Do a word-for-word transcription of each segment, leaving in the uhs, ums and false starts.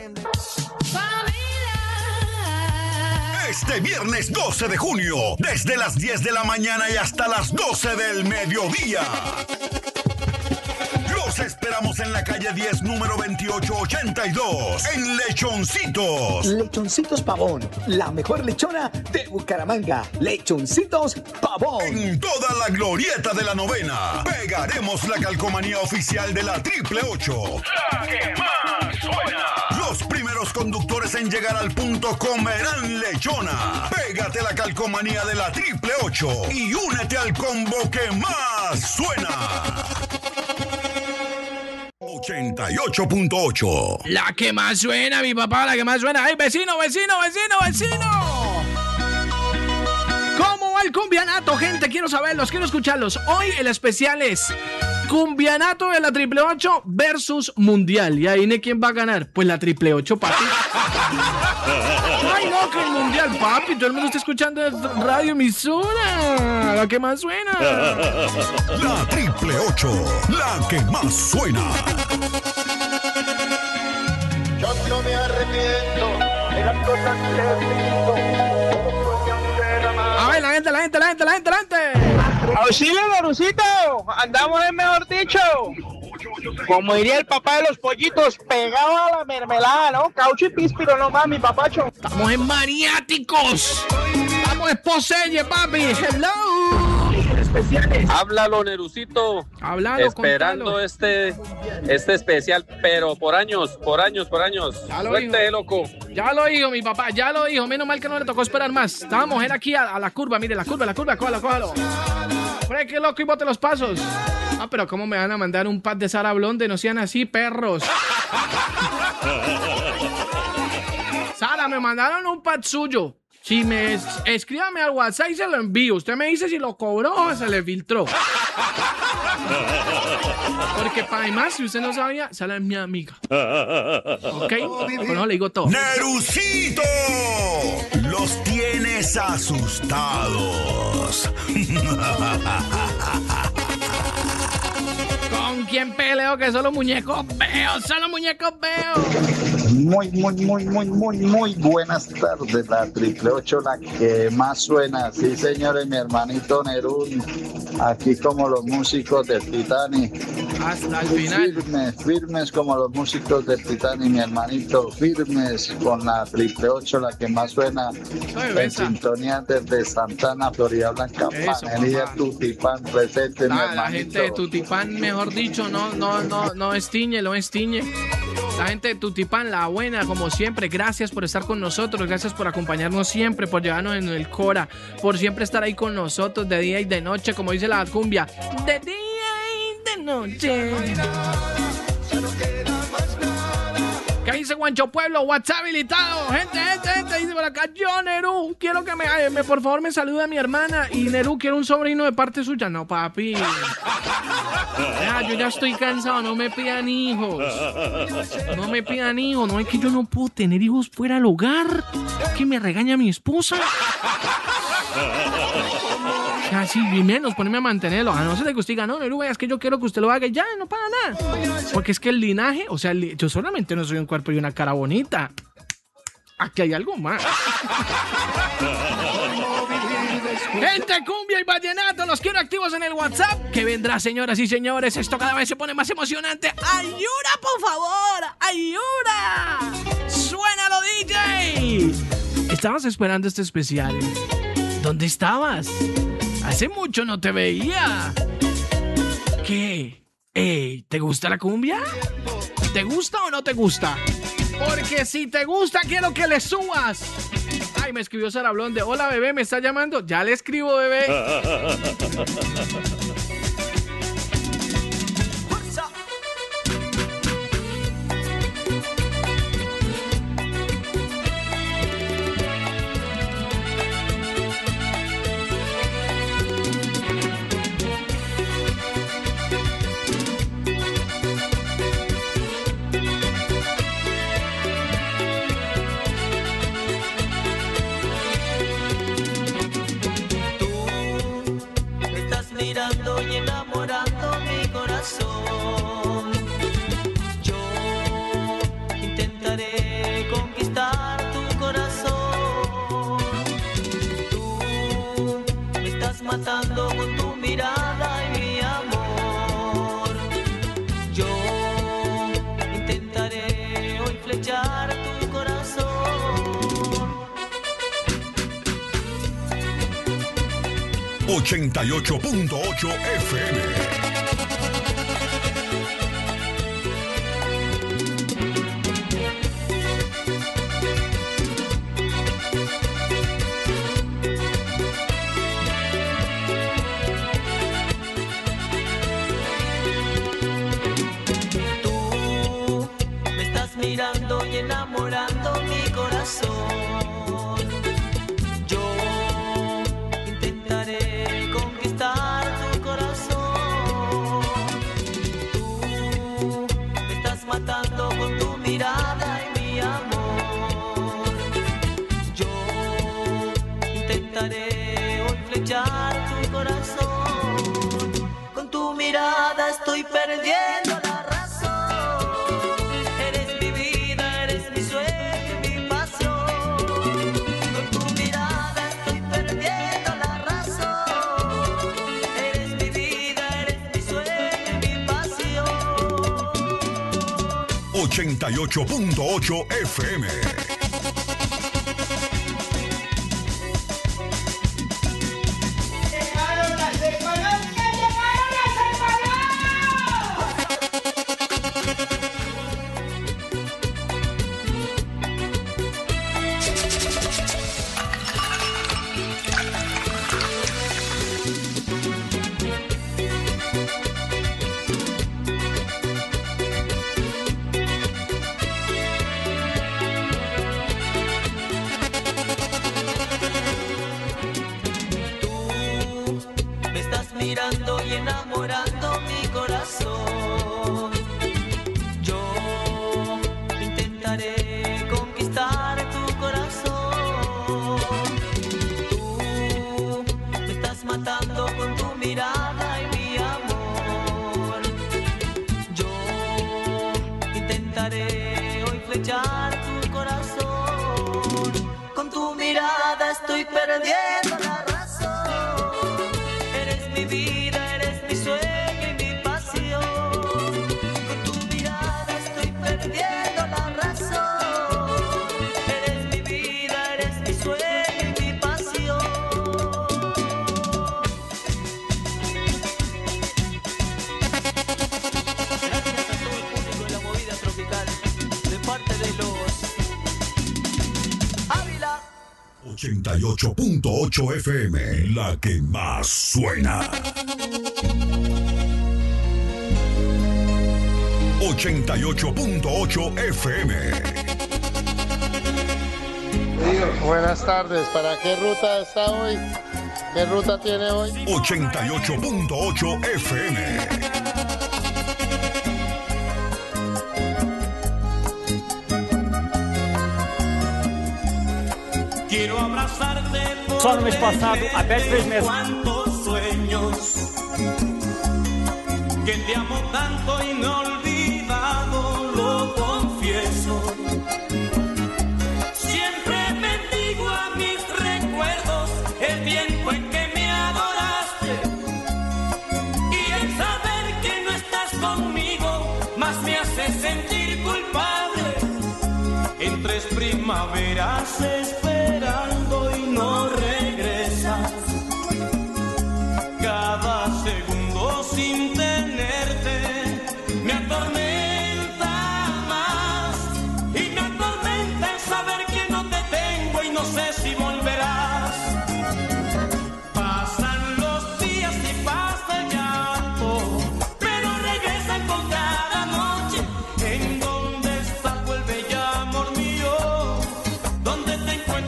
Este viernes doce de junio, desde las diez de la mañana y hasta las doce del mediodía. Los esperamos en la calle diez, número veintiocho ochenta y dos, en Lechoncitos. Lechoncitos Pavón, la mejor lechona de Bucaramanga. Lechoncitos Pavón. En toda la glorieta de la novena, pegaremos la calcomanía oficial de la Triple Ocho. La que más suena. Los primeros conductores en llegar al punto comerán lechona. Pégate la calcomanía de la Triple Ocho y únete al combo que más suena. ochenta y ocho punto ocho. La que más suena, mi papá, la que más suena. ¡Ay, vecino, vecino, vecino, vecino! ¿Cómo va el cumbianato, gente? Quiero saberlos, quiero escucharlos. Hoy el especial es Cumbianato de la Triple Ocho versus Mundial. ¿Y ahí quién va a ganar? Pues la Triple Ocho, papi. Ay, no, que el Mundial, papi. Todo el mundo está escuchando radio emisora. La que más suena. La Triple Ocho, la que más suena. Yo no me arrepiento de las cosas que he visto. A ver, la gente, la gente, la gente, la gente, la gente. ¡Auxilio, Dorucito! Andamos en, mejor dicho, como diría el papá de los pollitos, pegado a la mermelada, ¿no? Caucho y píspiro nomás, mi papacho. Estamos en maniáticos. Estamos en poselle, papi. Hello. Especiales. Háblalo, Nerucito. Háblalo, esperando contalo. este este especial, pero por años, por años, por años. Ya lo Suerte, dijo. loco. Ya lo dijo, mi papá, ya lo dijo. Menos mal que no le tocó esperar más. Estábamos él aquí a, a la curva, mire, la curva, la curva, cójalo, cójalo. Freque, loco, y bote los pasos. Ah, pero ¿cómo me van a mandar un pack de Sara Blonde? No sean así, perros. Sara, me mandaron un pack suyo. Si me es, escríbame al WhatsApp y se lo envío. Usted me dice si lo cobró o se le filtró. Porque para más, si usted no sabía, Sara es mi amiga. ¿Ok? Bueno, le digo todo. ¡Nerucito! Los tienes asustados. ¿Con quién peleo? Que solo muñecos veo, solo muñecos veo. Muy, muy, muy, muy, muy, muy buenas tardes. La Triple Ocho, la que más suena. Sí, señores, mi hermanito Nerún. Aquí como los músicos del Titanic. Hasta el final. Firmes, firmes como los músicos del Titanic, mi hermanito. Firmes con la Triple Ocho, la que más suena. En sintonía desde Santana, Florida Blanca. Eso, Panería papá. Tutipán presente, mi La, hermanito. la gente de Tutipán, mejor dicho, no, no, no, no estiñe, no estiñe. La gente de Tutipán, la buena, como siempre. Gracias por estar con nosotros, gracias por acompañarnos siempre, por llevarnos en el Cora, por siempre estar ahí con nosotros de día y de noche, como dice la cumbia, de día y de noche. ¿Qué dice Guancho Pueblo? WhatsApp habilitado. Gente, gente, gente, dice por acá, yo, Nerú, quiero que me, ay, me por favor me salude a mi hermana. Y Nerú, quiero un sobrino de parte suya. No, papi. Ya, yo ya estoy cansado, no me pidan hijos. No me pidan hijos, no es que yo no puedo tener hijos fuera del hogar. Que me regaña mi esposa. Así, y menos ponerme a mantenerlo. A no ser de que usted diga, no, Nerú, es que yo quiero que usted lo haga y ya, no paga nada. Porque es que el linaje, o sea, el, yo solamente no soy un cuerpo y una cara bonita. Aquí hay algo más. Gente, cumbia y vallenato, los quiero activos en el WhatsApp. Que vendrá, señoras y señores, esto cada vez se pone más emocionante. ¡Ayuda, por favor! ¡Ayuda! ¡Suénalo, D J! Estabas esperando este especial. ¿Dónde estabas? Hace mucho no te veía. ¿Qué? Ey, ¿te gusta la cumbia? ¿Te gusta o no te gusta? Porque si te gusta, quiero que le subas. Ay, me escribió Sara Blonde. Hola, bebé, ¿me está llamando? Ya le escribo, bebé. Mirando matando con tu mirada y mi amor. Yo intentaré hoy flechar tu corazón. ochenta y ocho punto ocho F M. Mirando y enamorando mi corazón. Yo intentaré conquistar tu corazón. Tú me estás matando con tu mirada y mi amor. Yo intentaré hoy flechar tu corazón. Con tu mirada estoy perdiendo la razón. ochenta y ocho punto ocho F M. ¡Llegaron las económicas! ¡Llegaron las mirando y enamorando mi corazón. Yo intentaré conquistar tu corazón. Tú me estás matando con tu mirada y mi amor. Yo intentaré hoy flechar tu corazón. Con tu mirada estoy perdiendo la razón. Mi vida, eres mi sueño y mi pasión. Con tu mirada estoy perdiendo la razón. Eres mi vida, eres mi sueño y mi pasión. Gracias a todo el público de la movida tropical, de parte de los Ávila. ochenta y ocho punto ocho F M, la que más suena. ochenta y ocho punto ocho F M. Buenas tardes, ¿para qué ruta está hoy? ¿Qué ruta tiene hoy? ochenta y ocho punto ocho F M. Quiero abrazarte por Só no mês passado, há dez vezes mesmo. Cuántos sueños que te amo tanto y no he olvidado, lo confieso. Siempre bendigo a mis recuerdos el tiempo en que me adoraste, y el saber que no estás conmigo más me hace sentir culpable. En tres primaveras esperando y no regresas, cada segundo sin tenerte me atormenta más, y me atormenta el saber que no te tengo y no sé si volverás. Pasan los días y pasa el llanto, pero regresan con cada noche. ¿En dónde está? Vuelve ya, amor mío, ¿dónde te encuentras?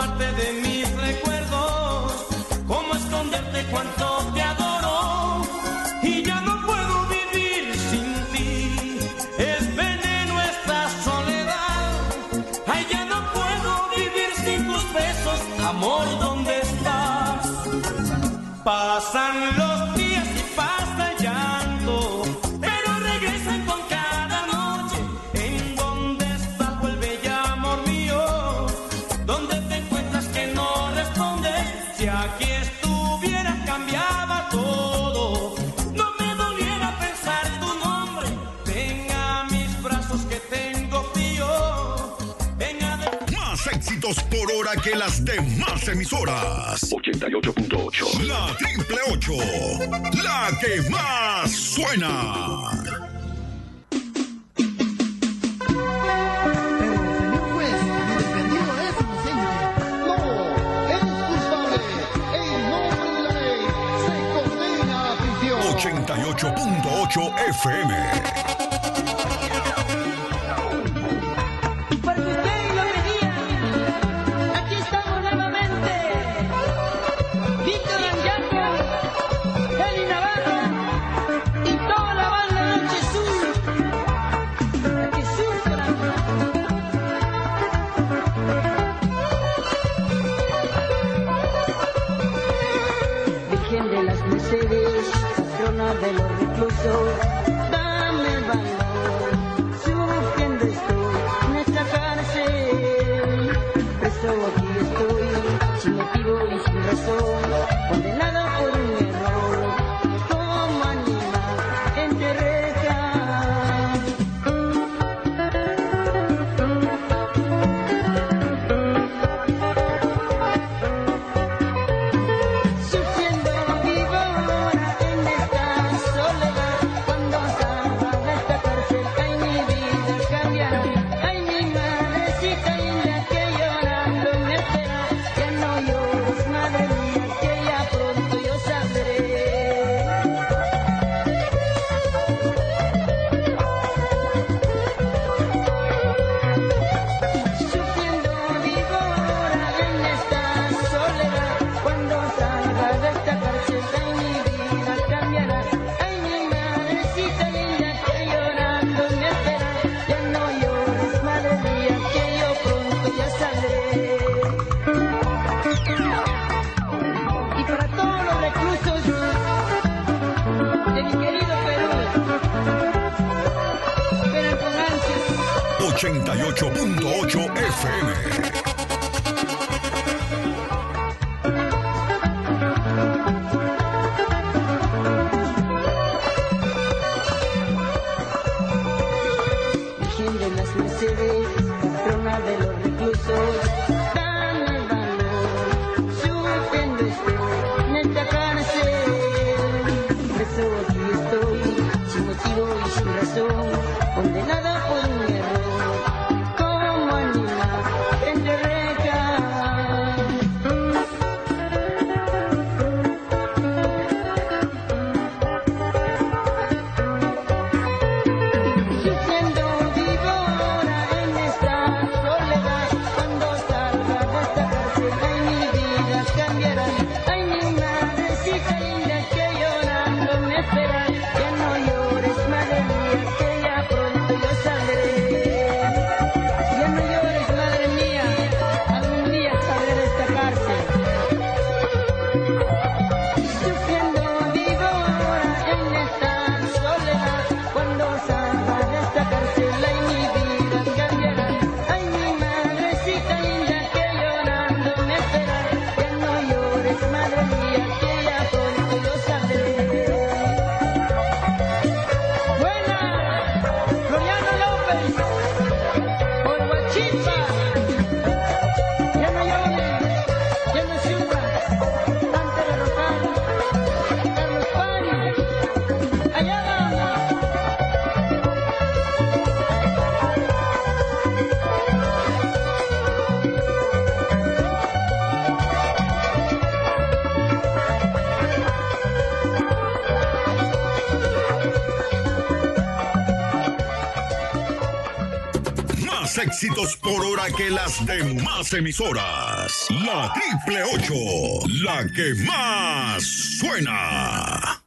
parte de mis recuerdos. ¿Cómo esconderte cuánto te adoro? Y ya no puedo vivir sin ti. Es veneno esta soledad. Ay, ya no puedo vivir sin tus besos. Amor, ¿dónde estás? Pasan los días y pasa el llanto, pero regresan con cada noche. ¿En dónde estás? Vuelve ya, amor mío. ¿Dónde te encuentras que no respondes? Si aquí estuviera cambiaba todo. No me doliera pensar tu nombre. Ven a mis brazos que tengo frío. Venga de... Más éxitos por hora que las demás emisoras. ochenta y ocho punto ocho. La triple ocho. La que más suena. ochenta y ocho punto ocho F M. Aquí estamos nuevamente. Víctor Angiaco, Eli Navarro y toda la banda Noche Sur. Aquí sufran. Virgen de las Mercedes, patrona de los reclusos, dame el valor. Sufriendo estoy en esta cárcel. Preso aquí estoy, sin motivo y sin razón, condenado por un error, como animal entre rejas. Sufriendo vivo ahora en esta soledad, cuando salga de esta cárcel, ay, mi vida cambiará. Ay, mi madrecita linda que llorando me espera. Ya no llores, madre mía, que ya pronto yo saldré. Sufriendo vivo ahora en esta soledad, cuando salga de esta cárcel, ay, mi vida cambiará. Ay, mi madrecita linda que llorando me espera. Ya no llores, madre mía, que yo pronto ya saldré. Y para todos los reclusos de mi querido Perú, esperan con ansias. ochenta y ocho punto ocho F M. Virgen de las Mercedes, patrona de los reclusos, dame el valor. Sufriendo estoy en esta cárcel. Preso aquí estoy, sin motivo y sin razón, condenado por un error, como animal entre rejas. Sufriendo vivo ahora en esta soledad, cuando salga de esta cárcel, ay, mi vida cambiará. Ay, mi madrecita linda que llorando me espera. Ya no llores, madre mía, que ya pronto yo saldré. Ya no llores, madre mía, algún día saldré de esta cárcel. Sufriendo vivo ahora en esta soledad, cuando salga de esta cárcel, ay, mi vida cambiará. Ay, mi madrecita linda que llorando me espera. Ya no llores, madre más éxitos por hora que las demás emisoras. La Triple Ocho, la que más suena.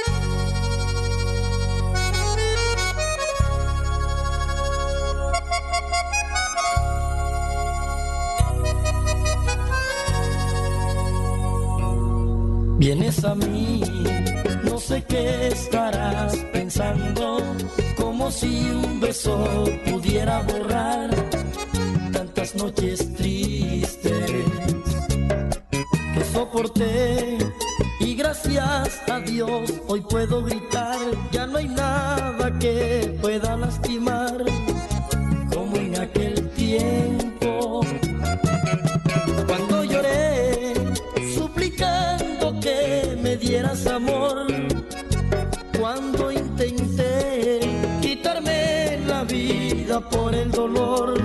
Vienes a mí, no sé qué estarás pensando, como si un beso pudiera borrar tantas noches tristes que soporté, y gracias a Dios hoy puedo gritar, ya no hay nada que pueda lastimar como en aquel tiempo cuando lloré suplicando que me dieras amor, cuando intenté quitarme la vida por el dolor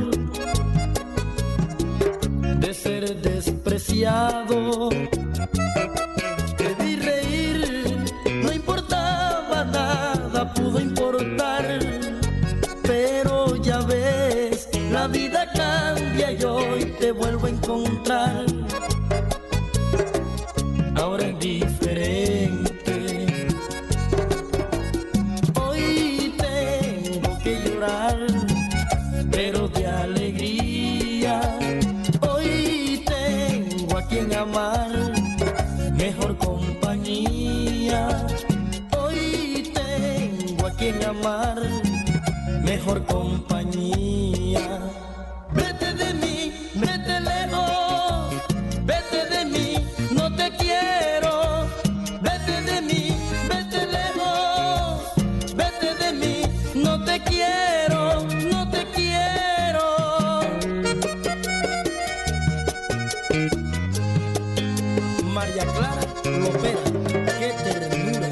de ser despreciado. Te vi reír, no importaba nada, pudo importar, pero ya ves, la vida cambia y hoy te vuelvo a encontrar. Ahora es diferente, hoy tengo que llorar, pero de alegría. Hoy tengo a quien amar, mejor compañía. Hoy tengo a quien amar, mejor compañía. Vete de mí, vete lejos, vete de mí, no te quiero. Vete de mí, vete lejos, vete de mí, no te quiero, no te quiero. María Clara Lopera, qué ternura.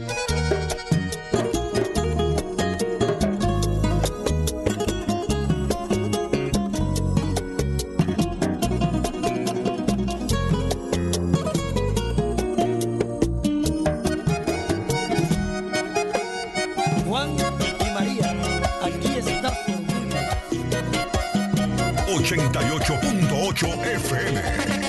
ochenta y ocho punto ocho F M.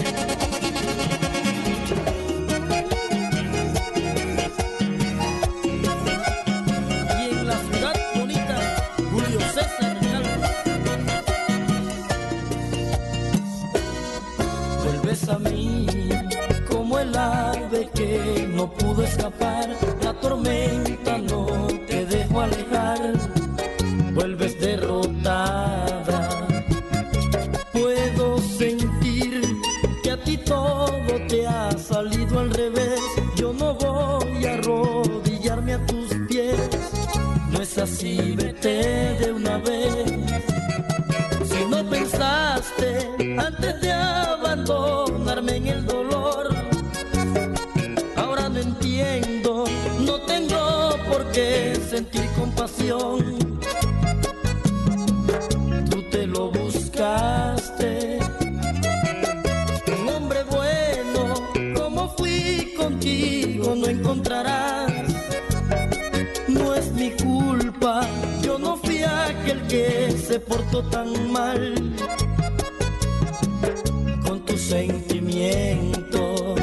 Y en la ciudad bonita, Julio César Calvo. Vuelves a mí como el ave que no pudo escapar, la tormenta no te dejó alejar, vuelves derrotada. Puedo sentir que a ti todo te ha salido al revés. Yo no voy a arrodillarme a tus pies. No es así, vete de una vez. Si no pensaste antes de abandonarme en el dolor, ahora no entiendo, no tengo por qué sentir compasión. Tú te lo buscaste, un hombre bueno, como fui contigo no encontrarás. No es mi culpa, yo no fui aquel que se portó tan mal con tus sentimientos.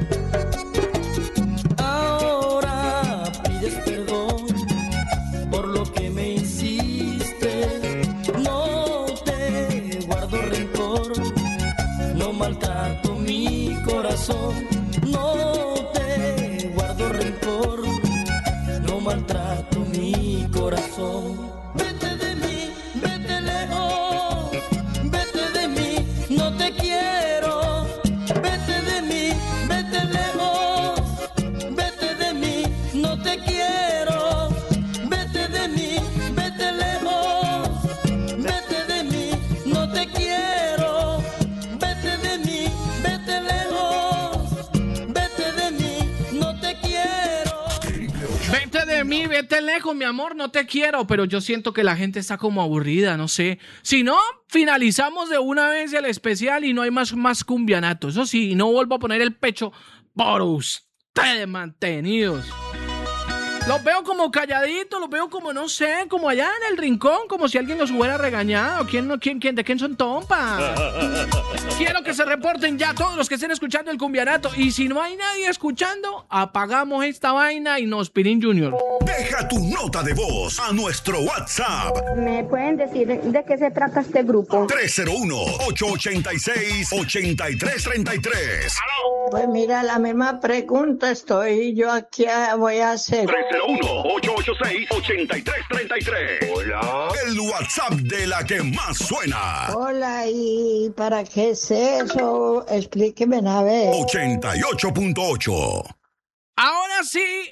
Ahora pides perdón por lo que me hiciste. No te guardo rencor, no maltrato mi corazón. No te guardo rencor, no maltrato mi corazón. Vete de mí, vete lejos, vete de mí, no te quiero. Vete de mí, vete lejos, vete de mí, no te quiero. Vete de mí, vete lejos, vete de mí, no te quiero. Vete de mí, vete lejos, vete de mí, no te quiero. Vete de mí, vete lejos, mi amor, no te quiero. Pero yo siento que la gente está como aburrida, no sé. Si no, finalizamos de una vez el especial y no hay más, más cumbianato. Eso sí, no vuelvo a poner el pecho por ustedes mantenidos. Los veo como calladitos, los veo como, no sé, como allá en el rincón, como si alguien los hubiera regañado. ¿Quién, no, quién, quién, ¿De quién son tompas? Quiero que se reporten ya todos los que estén escuchando el Cumbianato. Y si no hay nadie escuchando, apagamos esta vaina y nos Pirín Junior. Deja tu nota de voz a nuestro WhatsApp. ¿Me pueden decir de qué se trata este grupo? tres cero uno, ocho ocho seis, ocho tres tres tres. Pues mira, la misma pregunta estoy yo aquí, voy a hacer. tres cero uno, ocho ocho seis, ocho tres tres tres. Hola. El WhatsApp de la que más suena. Hola, ¿y para qué es eso? Explíqueme a ver. ochenta y ocho punto ocho. Ahora sí,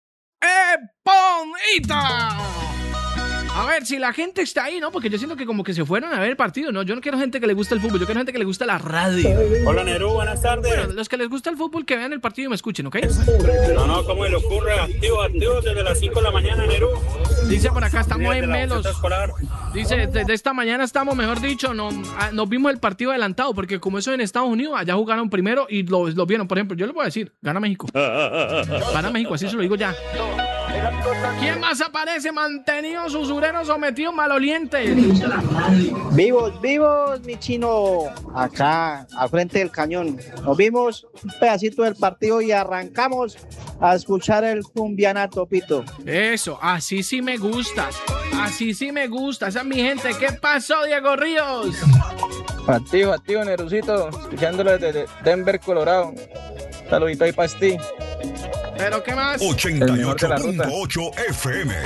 ¡Eponita! A ver, si la gente está ahí, ¿no? Porque yo siento que como que se fueron a ver el partido, ¿no? Yo no quiero gente que le gusta el fútbol, yo quiero gente que le gusta la radio. Hola, Nerú, buenas tardes. Bueno, los que les gusta el fútbol, que vean el partido y me escuchen, ¿ok? No, no, ¿cómo le ocurre? Activo, activo desde las cinco de la mañana, Nerú. Dice por acá, estamos en Melos. Escolar. Dice, desde esta mañana estamos, mejor dicho, no, ah, nos vimos el partido adelantado, porque como eso en Estados Unidos, allá jugaron primero y lo, lo vieron. Por ejemplo, yo les voy a decir, gana México. Gana México, así se lo digo ya. ¿Quién más aparece? Mantenidos, usureros, sometidos, malolientes. Vivos, vivos, mi chino. Acá, al frente del cañón. Nos vimos un pedacito del partido y arrancamos a escuchar el Cumbianato, Pito. Eso, así sí me gusta. Así sí me gusta. Esa es mi gente. ¿Qué pasó, Diego Ríos? Activo, activo, Nerucito. Escuchándolo desde Denver, Colorado. Saludito ahí para ti. ¿Pero qué más? ochenta y ocho punto ocho F M.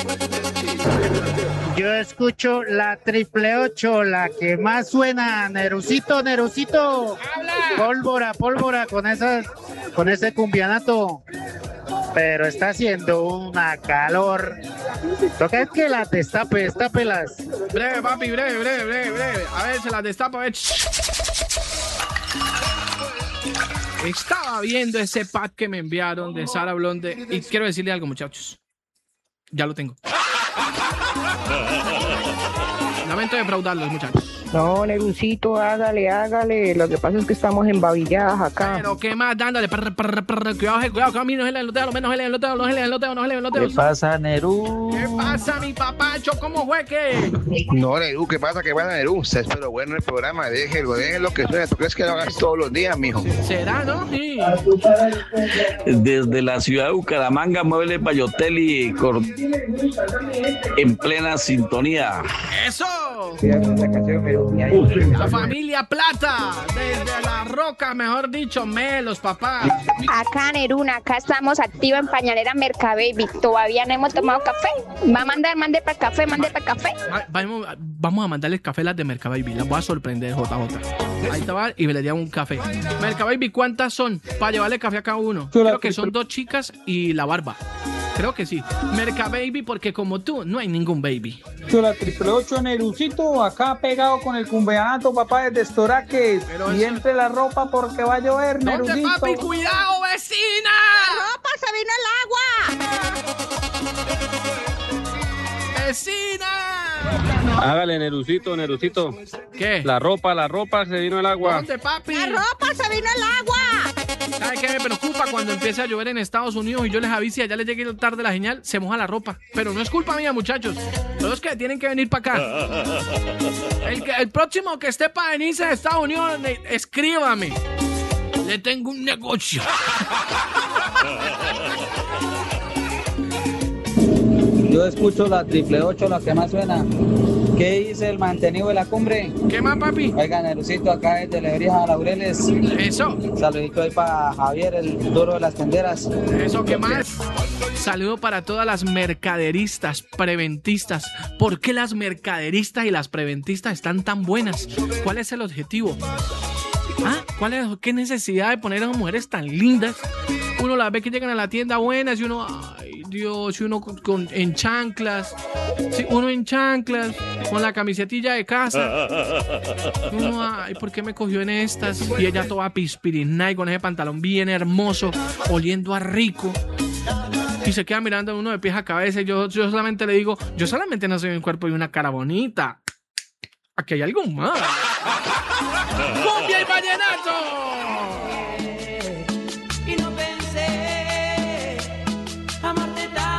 Yo escucho la triple ocho, la que más suena. Nerucito, Nerucito. ¡Habla! Pólvora, pólvora con esas, con ese Cumbianato. Pero está haciendo una calor. Toca que las destape, destápelas. Breve, papi, breve, breve, breve, breve. A ver, se las destapa, a ver. Estaba viendo ese pack que me enviaron de Sara Blonde y quiero decirle algo, muchachos. Ya lo tengo. Lamento defraudarlos, muchachos. No, Nerucito, hágale, hágale. Lo que pasa es que estamos embabilladas acá. Pero qué más, dándole. Prr, prr, prr, cuidado, cuidado, cuidado, no se le enloteo, no se le enloteo, no se le enloteo, no se le enloteo. ¿Qué pasa, Nerú? ¿Qué pasa, mi papacho? ¿Cómo fue que? No, Nerú, ¿qué pasa? ¿Qué pasa, Nerú? Usted es pero bueno el programa, déjelo, déjelo que suene. ¿Tú crees que lo hagas todos los días, mijo? ¿Será, no? Sí. Desde la ciudad de Bucaramanga, Mueble Bayotelli, cor... en plena sintonía. ¡Eso! La familia Plata, desde La Roca, mejor dicho, Melos, papá. Acá, Neruna, acá estamos activos en Pañalera Mercababy. Todavía no hemos tomado café. Va a mandar, mande para el café, mande para el café. Vamos, vamos a mandarles café a las de Mercababy. Las voy a sorprender, J J. Ahí te va y me le llevo un café. Mercababy, ¿cuántas son? Para llevarle café a cada uno. Creo que son dos chicas y la barba. Creo que sí. Mercababy, porque como tú, no hay ningún baby. La triple ocho, Nerucito, acá pegado con el Cumbianato, papá, desde Estoraques. Pero y entre la ropa porque va a llover, Nerucito. ¿Dónde, papi? ¡Cuidado, vecina! ¡La ropa se vino el agua! ¡Vecina! Hágale, Nerucito, Nerucito. ¿Qué? La ropa, la ropa, se vino el agua. ¿Dónde, papi? ¡La ropa se vino el agua! ¿Sabes qué me preocupa? Cuando empiece a llover en Estados Unidos y yo les avise y allá les llegue tarde la señal, se moja la ropa. Pero no es culpa mía, muchachos. Todos que tienen que venir para acá. El, que, el próximo que esté para venirse de Estados Unidos, escríbame. Le tengo un negocio. Yo escucho la triple ocho, la que más suena. ¿Qué dice el mantenido de la cumbre? ¿Qué más, papi? Oiga, Nerucito, acá desde Lebrija, Laureles. Eso. Saludito ahí para Javier, el duro de las tenderas. Eso, ¿qué más? Saludo para todas las mercaderistas, preventistas. ¿Por qué las mercaderistas y las preventistas están tan buenas? ¿Cuál es el objetivo? ¿Ah? ¿Cuál es, ¿Qué necesidad de poner a las mujeres tan lindas? Uno las ve que llegan a la tienda buenas y uno, ay Dios, y uno con, con, en chanclas, sí, uno en chanclas, con la camisetilla de casa. Uno, ay, ¿por qué me cogió en estas? Y ella toda pispirina y con ese pantalón bien hermoso, oliendo a rico. Y se queda mirando a uno de pies a cabeza y yo, yo solamente le digo, yo solamente no soy un cuerpo y una cara bonita. Aquí hay algo más. ¡Cumbia y vallenato! Y no pensé amarte tanto.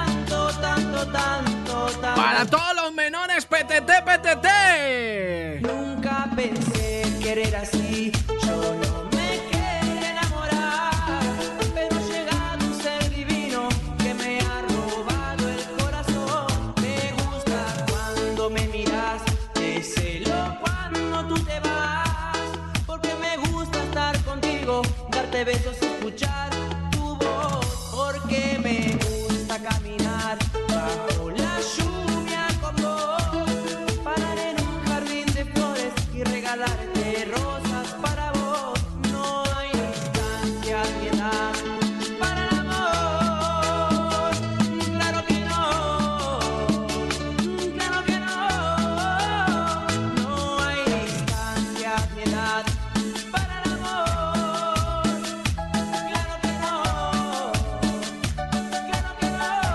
ti. Yo no me quería enamorar, pero ha llegado un ser divino que me ha robado el corazón. Me gusta cuando me miras, te celo cuando tú te vas, porque me gusta estar contigo, darte besos y escuchar tu voz, porque me gusta caminar bajo la lluvia con vos, parar en un jardín de flores y regalarte rosas para vos. No hay distancia ni edad para el amor, claro que no, claro que no. No hay distancia ni edad para el amor, claro que no, claro que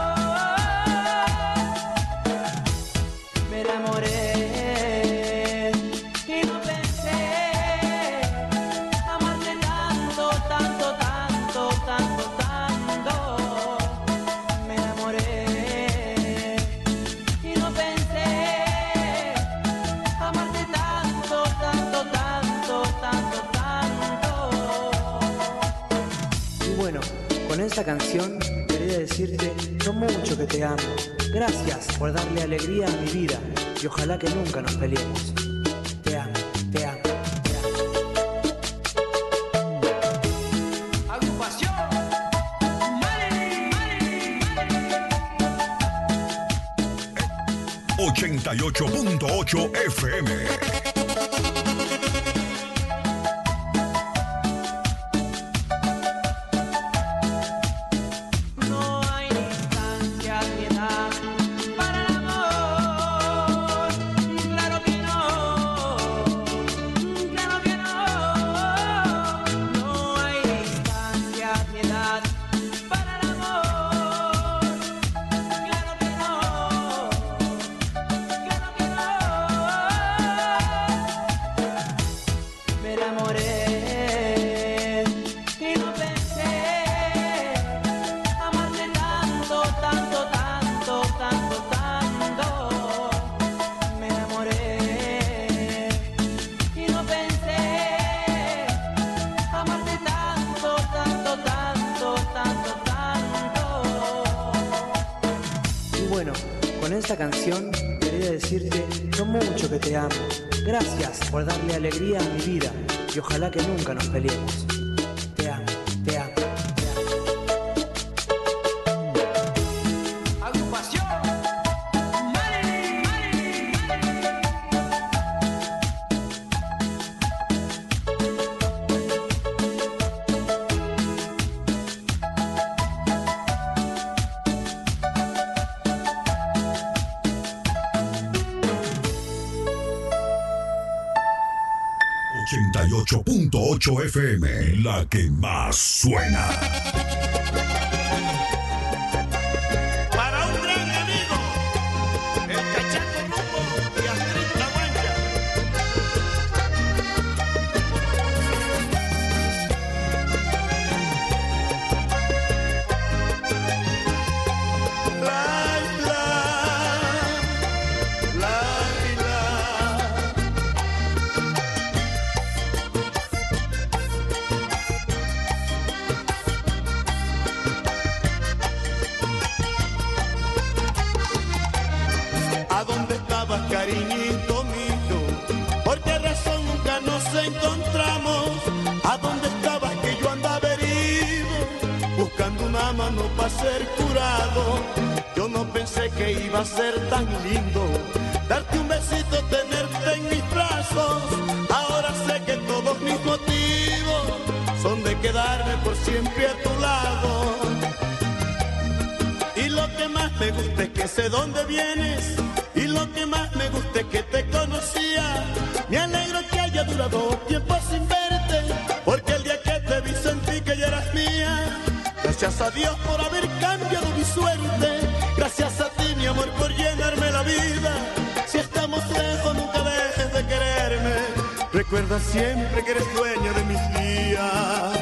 no. Me enamoré y no pensé amarte tanto, tanto, tanto, tanto, tanto. Me enamoré y no pensé amarte tanto, tanto, tanto, tanto, tanto. Y bueno, con esta canción quería decirte lo mucho que te amo. Gracias por darle alegría a mi vida y ojalá que nunca nos peleemos. Te amo, te amo. Agrupación ochenta y ocho punto ocho F M. No hay distancia ni edad para el amor, claro que no, claro que no. No hay distancia ni edad para el amor, claro que no, claro que no. Me enamoré y no pensé amarte tanto, tanto, tanto, tanto, tanto. Me enamoré y no pensé amarte tanto, tanto, tanto, tanto, tanto. Y bueno, con esta canción quería decirte lo mucho que te amo. Gracias por darle alegría a mi vida y ojalá que nunca nos peleemos. Te amo, te amo. Agrupación ochenta y ocho punto ocho F M, la que más suena. Para un gran amigo, el Cachaco Rumbo y Astrid Tahuancha. Laila, Laila. ¿A dónde estabas, cariñito mío? ¿Por qué razón nunca nos encontramos? ¿A dónde estabas que yo andaba herido? Buscando una mano para ser curado. Yo no pensé que iba a ser tan lindo darte un besito, tenerte en mis brazos. Ahora sé que todos mis motivos son de quedarme por siempre a tu lado. Y lo que más me gusta es que sé dónde vienes. Y lo que más me gusta es que te conocía. Me alegro que haya durado tiempo sin verte, porque el día que te vi sentí que ya eras mía. Gracias a Dios por haber cambiado mi suerte. Gracias a ti, mi amor, por llenarme la vida. Si estamos lejos, nunca dejes de quererme. Recuerda siempre que eres dueña de mis días.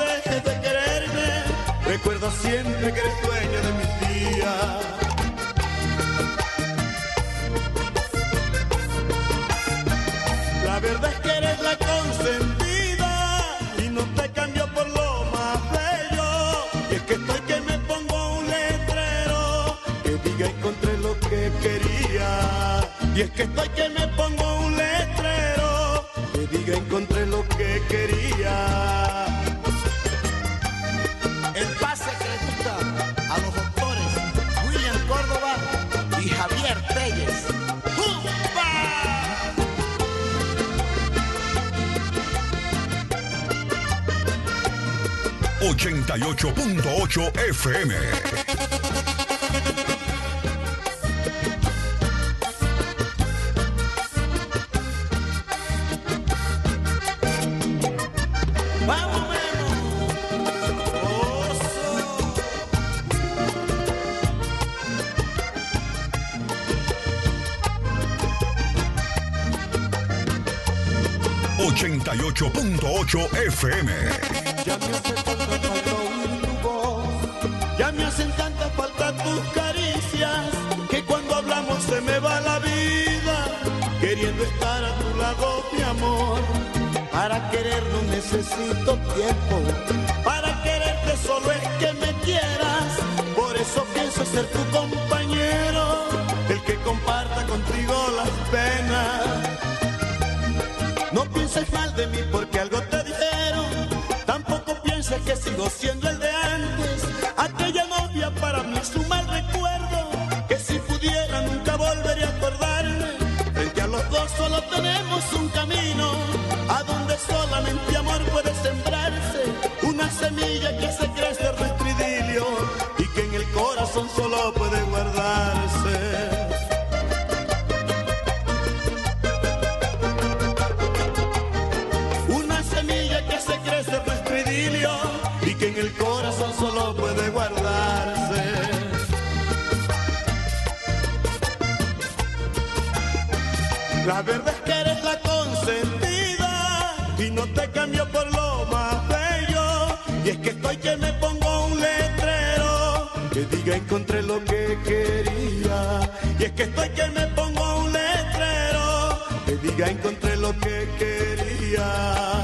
Recuerda siempre que eres dueña de mis días. Y es que estoy que me pongo un letrero que diga encontré lo que quería. El pase que le gusta a los doctores William Córdoba y Javier Telles. ¡Pumba! ochenta y ocho punto ocho F M. ¡Vamos, Memo! ¡Oso! ochenta y ocho punto ocho F M. Ya me hace tanta falta oír tu voz, ya me hacen tanta falta tus caricias, que cuando hablamos se me va la vida, queriendo estar a tu lado, mi amor. Para querer no necesito tiempo, para quererte solo es que me quieras, por eso pienso ser tu compañero, el que comparta contigo las penas. No pienses mal de mí porque algo te dijeron, tampoco pienses que sigo siendo el de antes. Aquella novia para mí es un mal recuerdo, que si pudiera nunca volvería a acordarme. Frente a los dos solo tenemos un camino, a donde solamente amor puede sembrarse, una semilla que se crece de nuestro idilio y que en el corazón solo puede guardarse. Y que en el corazón solo puede guardarse. La verdad es que eres la consentida y no te cambio por lo más bello. Y es que estoy que me pongo un letrero que diga encontré lo que quería. Y es que estoy que me pongo un letrero que diga encontré lo que quería.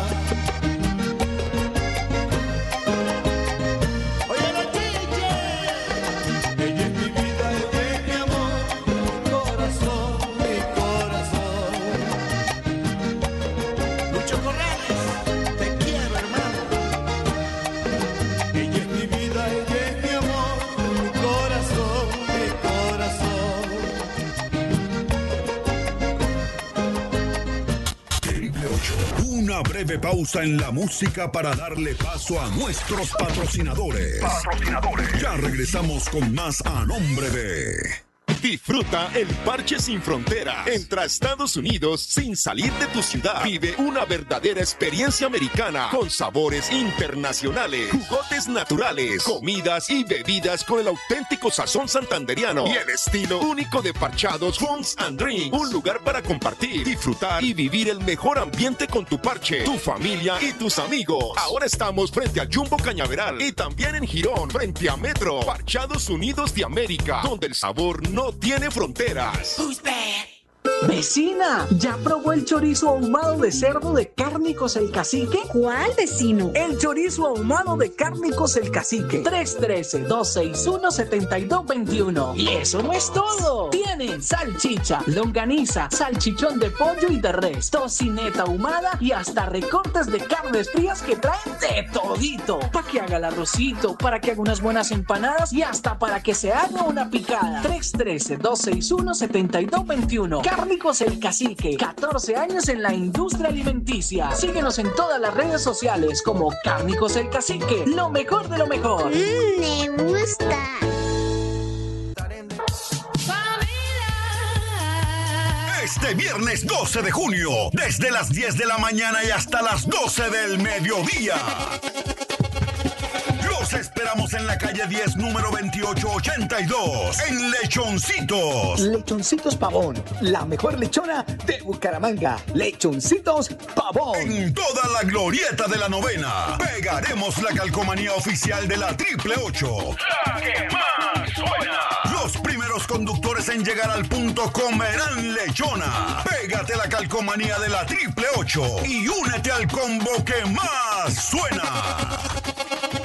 Una breve pausa en la música para darle paso a nuestros patrocinadores. Patrocinadores. Ya regresamos con más a nombre de... Disfruta el parche sin frontera. Entra a Estados Unidos sin salir de tu ciudad. Vive una verdadera experiencia americana con sabores internacionales, jugotes naturales, comidas y bebidas con el auténtico sazón santanderiano y el estilo único de Parchados Funds and Drinks. Un lugar para compartir, disfrutar y vivir el mejor ambiente con tu parche, tu familia y tus amigos. Ahora estamos frente a Jumbo Cañaveral y también en Girón, frente a Metro. Parchados Unidos de América, donde el sabor no tiene fronteras. Vecina, ¿ya probó el chorizo ahumado de cerdo de Cárnicos el Cacique? ¿Cuál, vecino? El chorizo ahumado de Cárnicos el Cacique. tres uno tres, dos seis uno, siete dos dos uno. Y eso no es todo. Tienen salchicha, longaniza, salchichón de pollo y de res, tocineta ahumada y hasta recortes de carnes frías que traen de todito. Para que haga el arrocito, para que haga unas buenas empanadas y hasta para que se haga una picada. tres uno tres, dos seis uno, siete dos dos uno. Cárnicos el Cacique, catorce años en la industria alimenticia. Síguenos en todas las redes sociales como Cárnicos el Cacique, lo mejor de lo mejor. Mm, me gusta. Este viernes doce de junio, desde las diez de la mañana y hasta las doce del mediodía. Los esperamos en la calle diez, número veintiocho ochenta y dos, en Lechoncitos. Lechoncitos Pavón, la mejor lechona de Bucaramanga. Lechoncitos Pavón. En toda la glorieta de la novena, pegaremos la calcomanía oficial de la Triple Ocho. La que más suena. Los primeros conductores en llegar al punto comerán lechona. Pégate la calcomanía de la Triple Ocho y únete al combo que más suena.